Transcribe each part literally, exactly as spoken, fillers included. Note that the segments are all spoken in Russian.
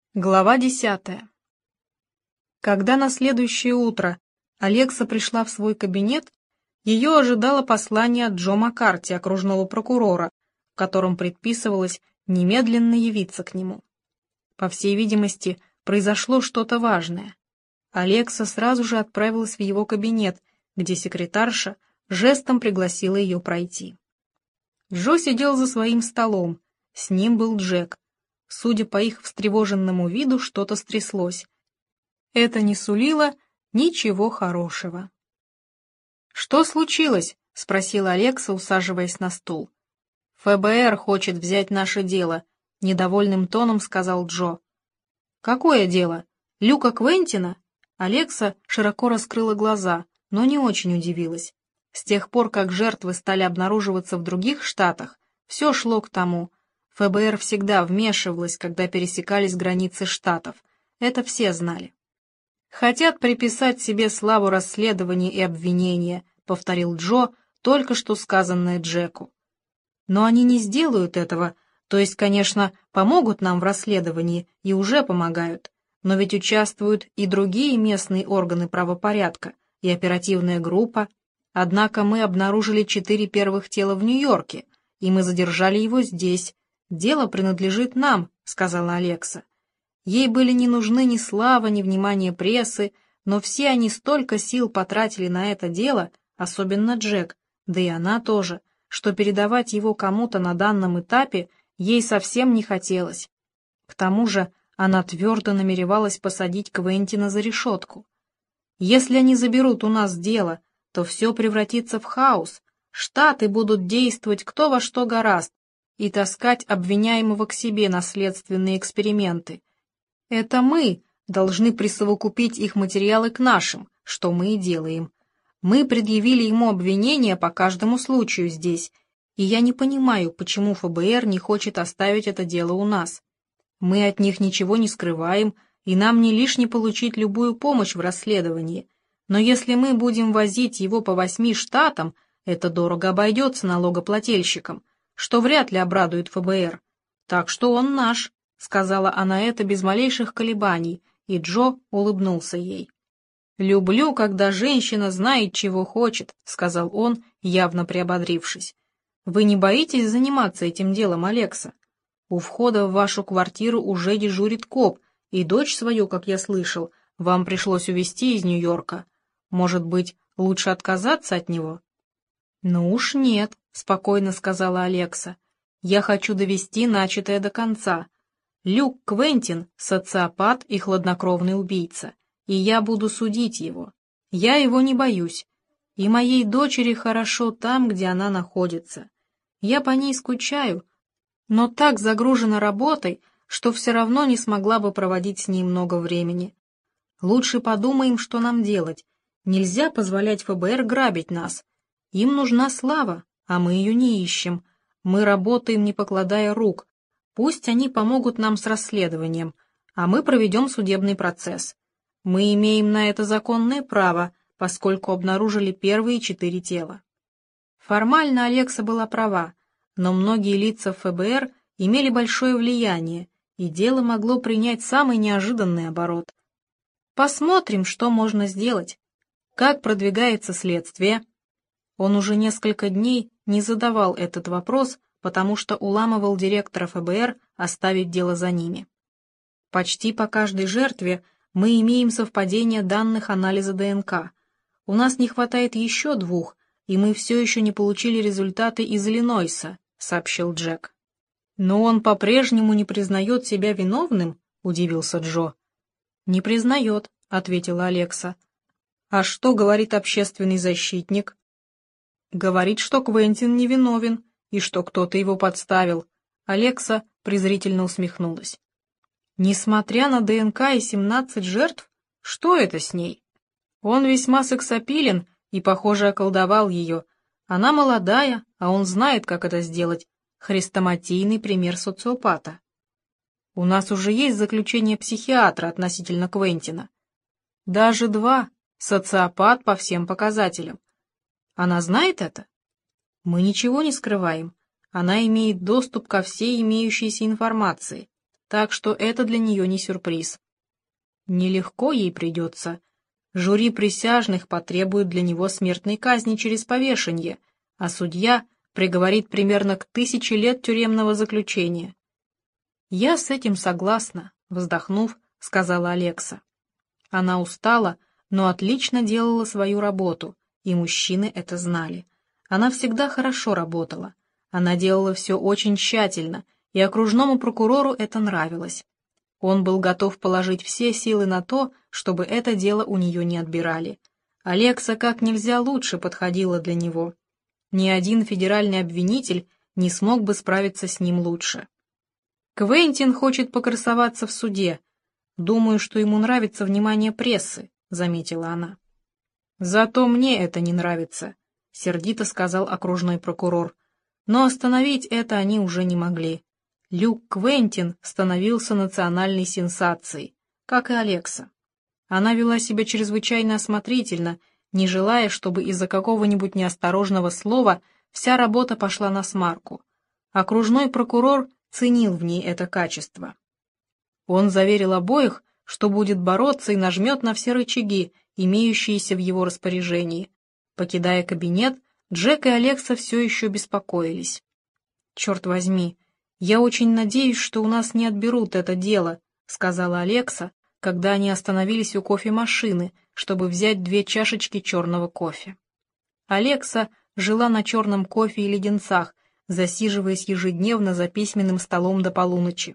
Глава десятая. Когда на следующее утро Алекса пришла в свой кабинет, ее ожидало послание от Джо Маккарти, окружного прокурора, в котором предписывалось немедленно явиться к нему. По всей видимости, произошло что-то важное. Алекса сразу же отправилась в его кабинет, где секретарша жестом пригласила ее пройти. Джо сидел за своим столом, с ним был Джек. Судя по их встревоженному виду, что-то стряслось. Это не сулило ничего хорошего. «Что случилось?» — спросила Алекса, усаживаясь на стул. «ФБР хочет взять наше дело», — недовольным тоном сказал Джо. «Какое дело? Люка Квентина?» Алекса широко раскрыла глаза, но не очень удивилась. С тех пор, как жертвы стали обнаруживаться в других штатах, все шло к тому. ФБР всегда вмешивалось, когда пересекались границы штатов. Это все знали. «Хотят приписать себе славу расследования и обвинения», — повторил Джо только что сказанное Джеку. «Но они не сделают этого, то есть, конечно, помогут нам в расследовании и уже помогают, но ведь участвуют и другие местные органы правопорядка, и оперативная группа. Однако мы обнаружили четыре первых тела в Нью-Йорке, и мы задержали его здесь. «Дело принадлежит нам», — сказала Алекса. Ей были не нужны ни слава, ни внимание прессы, но все они столько сил потратили на это дело, особенно Джек, да и она тоже, что передавать его кому-то на данном этапе ей совсем не хотелось. К тому же она твердо намеревалась посадить Квентина за решетку. «Если они заберут у нас дело, то все превратится в хаос, штаты будут действовать кто во что гораст, и таскать обвиняемого к себе на следственные эксперименты. Это мы должны присовокупить их материалы к нашим, что мы и делаем. Мы предъявили ему обвинения по каждому случаю здесь, и я не понимаю, почему ФБР не хочет оставить это дело у нас. Мы от них ничего не скрываем, и нам не лишне получить любую помощь в расследовании. Но если мы будем возить его по восьми штатам, это дорого обойдется налогоплательщикам, что вряд ли обрадует ФБР. Так что он наш», — сказала она это без малейших колебаний, и Джо улыбнулся ей. «Люблю, когда женщина знает, чего хочет», — сказал он, явно приободрившись. «Вы не боитесь заниматься этим делом, Алекса? У входа в вашу квартиру уже дежурит коп, и дочь свою, как я слышал, вам пришлось увезти из Нью-Йорка. Может быть, лучше отказаться от него?» «Ну уж нет», — спокойно сказала Алекса. «Я хочу довести начатое до конца. Люк Квентин — социопат и хладнокровный убийца, и я буду судить его. Я его не боюсь. И моей дочери хорошо там, где она находится. Я по ней скучаю, но так загружена работой, что все равно не смогла бы проводить с ней много времени. Лучше подумаем, что нам делать. Нельзя позволять ФБР грабить нас. Им нужна слава, а мы ее не ищем. Мы работаем, не покладая рук. Пусть они помогут нам с расследованием, а мы проведем судебный процесс. Мы имеем на это законное право, поскольку обнаружили первые четыре тела». Формально Алекса была права, но многие лица ФБР имели большое влияние, и дело могло принять самый неожиданный оборот. «Посмотрим, что можно сделать. Как продвигается следствие?» Он уже несколько дней не задавал этот вопрос, потому что уламывал директора ФБР оставить дело за ними. «Почти по каждой жертве мы имеем совпадение данных анализа ДНК. У нас не хватает еще двух, и мы все еще не получили результаты из Иллинойса», — сообщил Джек. «Но он по-прежнему не признает себя виновным?» — удивился Джо. «Не признает», — ответила Алекса. «А что говорит общественный защитник?» «Говорит, что Квентин невиновен, и что кто-то его подставил». Алекса презрительно усмехнулась. «Несмотря на ДНК и семнадцать жертв, что это с ней? Он весьма сексапилен и, похоже, околдовал ее. Она молодая, а он знает, как это сделать. Хрестоматийный пример социопата. У нас уже есть заключение психиатра относительно Квентина. Даже два. Социопат по всем показателям. Она знает это? Мы ничего не скрываем. Она имеет доступ ко всей имеющейся информации. так что это для нее не сюрприз. Нелегко ей придется. Жюри присяжных потребует для него смертной казни через повешение, а судья приговорит примерно к тысяче лет тюремного заключения. «Я с этим согласна», — вздохнув, сказала Алекса. Она устала, но отлично делала свою работу, и мужчины это знали. Она всегда хорошо работала. Она делала все очень тщательно, и окружному прокурору это нравилось. Он был готов положить все силы на то, чтобы это дело у нее не отбирали. Алекса как нельзя лучше подходила для него. Ни один федеральный обвинитель не смог бы справиться с ним лучше. «Квентин хочет покрасоваться в суде. Думаю, что ему нравится внимание прессы», — заметила она. «Зато мне это не нравится», — сердито сказал окружной прокурор. Но остановить это они уже не могли. Люк Квентин становился национальной сенсацией, как и Алекса. Она вела себя чрезвычайно осмотрительно, не желая, чтобы из-за какого-нибудь неосторожного слова вся работа пошла насмарку. Окружной прокурор ценил в ней это качество. Он заверил обоих, что будет бороться и нажмет на все рычаги, имеющиеся в его распоряжении. Покидая кабинет, Джек и Алекса все еще беспокоились. «Черт возьми, я очень надеюсь, что у нас не отберут это дело», — сказала Алекса, когда они остановились у кофемашины, чтобы взять две чашечки черного кофе. Алекса жила на черном кофе и леденцах, засиживаясь ежедневно за письменным столом до полуночи.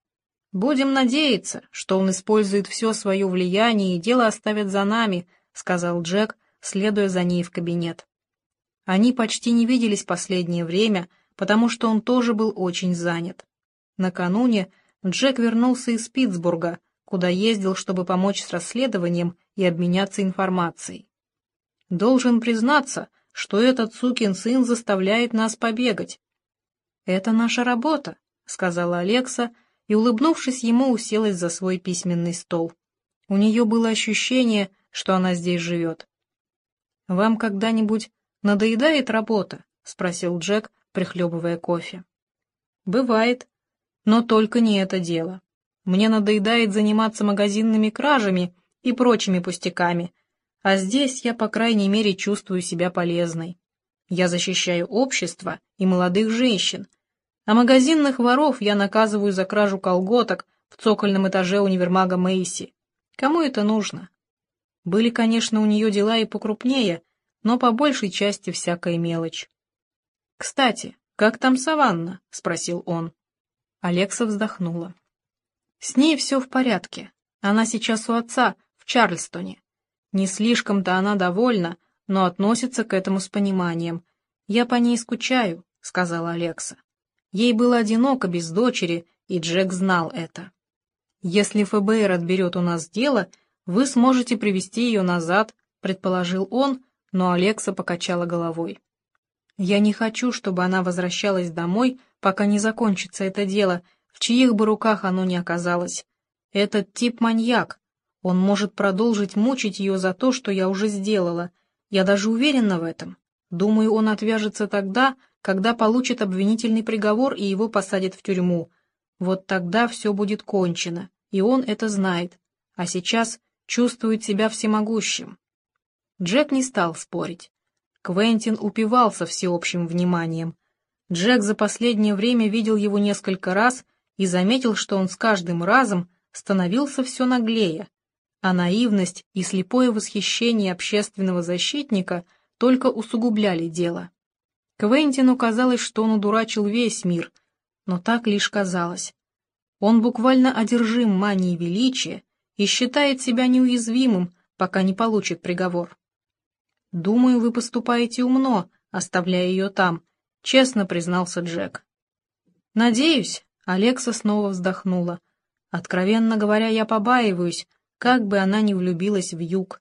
«Будем надеяться, что он использует все свое влияние и дело оставит за нами», — сказал Джек, следуя за ней в кабинет. Они почти не виделись последнее время, потому что он тоже был очень занят. Накануне Джек вернулся из Питтсбурга, куда ездил, чтобы помочь с расследованием и обменяться информацией. «Должен признаться, что этот сукин сын заставляет нас побегать». «Это наша работа», — сказала Алекса, и, улыбнувшись ему, уселась за свой письменный стол. У нее было ощущение, что она здесь живет. «Вам когда-нибудь надоедает работа?» — спросил Джек, прихлебывая кофе. «Бывает, но только не это дело. Мне надоедает заниматься магазинными кражами и прочими пустяками, а здесь я, по крайней мере, чувствую себя полезной. Я защищаю общество и молодых женщин, а магазинных воров я наказываю за кражу колготок в цокольном этаже универмага Мэйси. Кому это нужно?» Были, конечно, у нее дела и покрупнее, но по большей части всякая мелочь. «Кстати, как там Саванна?» — спросил он. Алекса вздохнула. «С ней все в порядке. Она сейчас у отца в Чарльстоне. Не слишком-то она довольна, но относится к этому с пониманием. Я по ней скучаю», — сказала Алекса. Ей было одиноко без дочери, и Джек знал это. «Если эф бэ эр отберет у нас дело, вы сможете привезти ее назад», — предположил он, но Алекса покачала головой. «Я не хочу, чтобы она возвращалась домой, пока не закончится это дело, в чьих бы руках оно ни оказалось. Этот тип маньяк. Он может продолжить мучить ее за то, что я уже сделала. Я даже уверена в этом. Думаю, он отвяжется тогда, когда получит обвинительный приговор и его посадят в тюрьму. Вот тогда все будет кончено, и он это знает. А сейчас чувствует себя всемогущим». Джек не стал спорить. Квентин упивался всеобщим вниманием. Джек за последнее время видел его несколько раз и заметил, что он с каждым разом становился все наглее, а наивность и слепое восхищение общественного защитника только усугубляли дело. Квентину казалось, что он удурачил весь мир, но так лишь казалось. Он буквально одержим манией величия и считает себя неуязвимым, пока не получит приговор. «Думаю, вы поступаете умно, оставляя ее там», — честно признался Джек. «Надеюсь», — Алекса снова вздохнула. «Откровенно говоря, я побаиваюсь, как бы она ни влюбилась в Юг.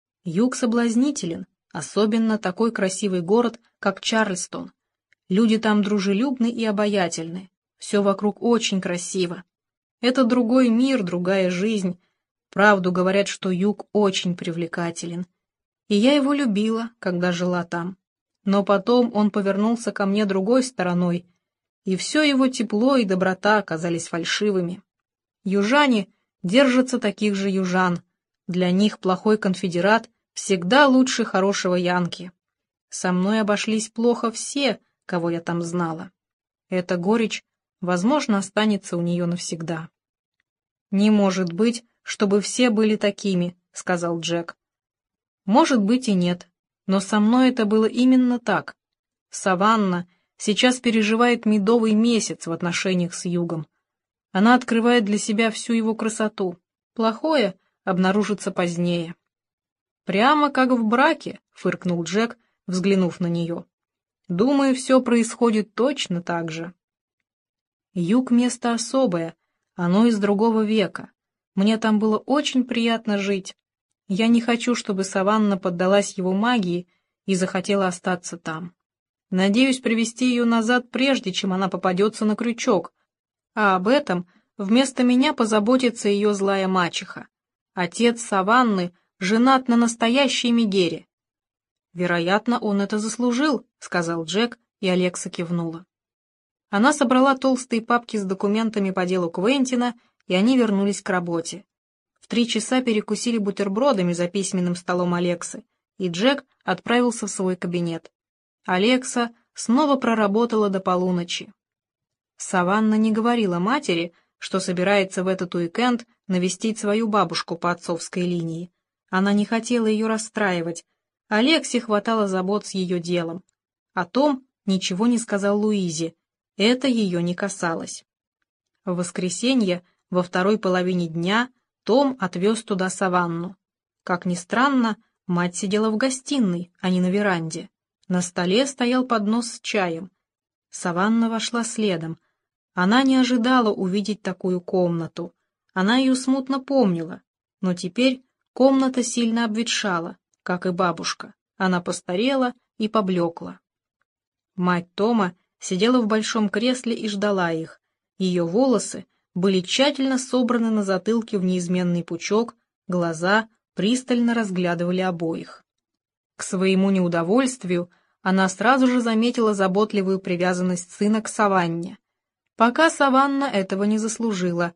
Юг соблазнителен, особенно такой красивый город, как Чарльстон. Люди там дружелюбны и обаятельны, все вокруг очень красиво. Это другой мир, другая жизнь. Правду говорят, что Юг очень привлекателен. И я его любила, когда жила там. Но потом он повернулся ко мне другой стороной, и все его тепло и доброта оказались фальшивыми. Южане держатся таких же южан. Для них плохой конфедерат всегда лучше хорошего янки. Со мной обошлись плохо все, кого я там знала. Эта горечь, возможно, останется у нее навсегда. «Не может быть, чтобы все были такими», — сказал Джек. «Может быть и нет, но со мной это было именно так. Саванна сейчас переживает медовый месяц в отношениях с Югом. Она открывает для себя всю его красоту. Плохое обнаружится позднее». «Прямо как в браке», — фыркнул Джек, взглянув на нее. «Думаю, все происходит точно так же». Юг — место особое, оно из другого века. Мне там было очень приятно жить. Я не хочу, чтобы Саванна поддалась его магии и захотела остаться там. Надеюсь привести ее назад, прежде чем она попадется на крючок, а об этом вместо меня позаботится ее злая мачеха. Отец Саванны женат на настоящей Мегере. «Вероятно, он это заслужил», — сказал Джек, и Алекса кивнула. Она собрала толстые папки с документами по делу Квентина, и они вернулись к работе. В три часа перекусили бутербродами за письменным столом Алексы, и Джек отправился в свой кабинет. Алекса снова проработала до полуночи. Саванна не говорила матери, что собирается в этот уикенд навестить свою бабушку по отцовской линии. Она не хотела ее расстраивать. Алексе хватало забот с ее делом. О том ничего не сказал Луизе. Это ее не касалось. В воскресенье, во второй половине дня, Том отвез туда Саванну. Как ни странно, мать сидела в гостиной, а не на веранде. На столе стоял поднос с чаем. Саванна вошла следом. Она не ожидала увидеть такую комнату. Она ее смутно помнила, но теперь комната сильно обветшала, как и бабушка. Она постарела и поблекла. Мать Тома сидела в большом кресле и ждала их. Ее волосы были тщательно собраны на затылке в неизменный пучок, глаза пристально разглядывали обоих. К своему неудовольствию она сразу же заметила заботливую привязанность сына к Саванне. Пока Саванна этого не заслужила.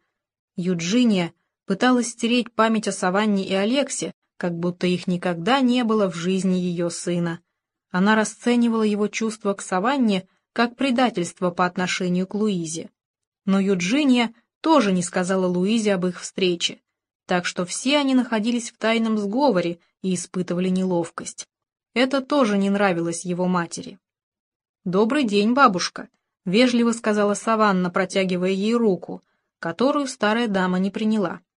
Юджиния пыталась стереть память о Саванне и Алексе, как будто их никогда не было в жизни ее сына. Она расценивала его чувства к Саванне как предательство по отношению к Луизе. Но Юджиния тоже не сказала Луизе об их встрече, так что все они находились в тайном сговоре и испытывали неловкость. Это тоже не нравилось его матери. «Добрый день, бабушка», — вежливо сказала Саванна, протягивая ей руку, которую старая дама не приняла.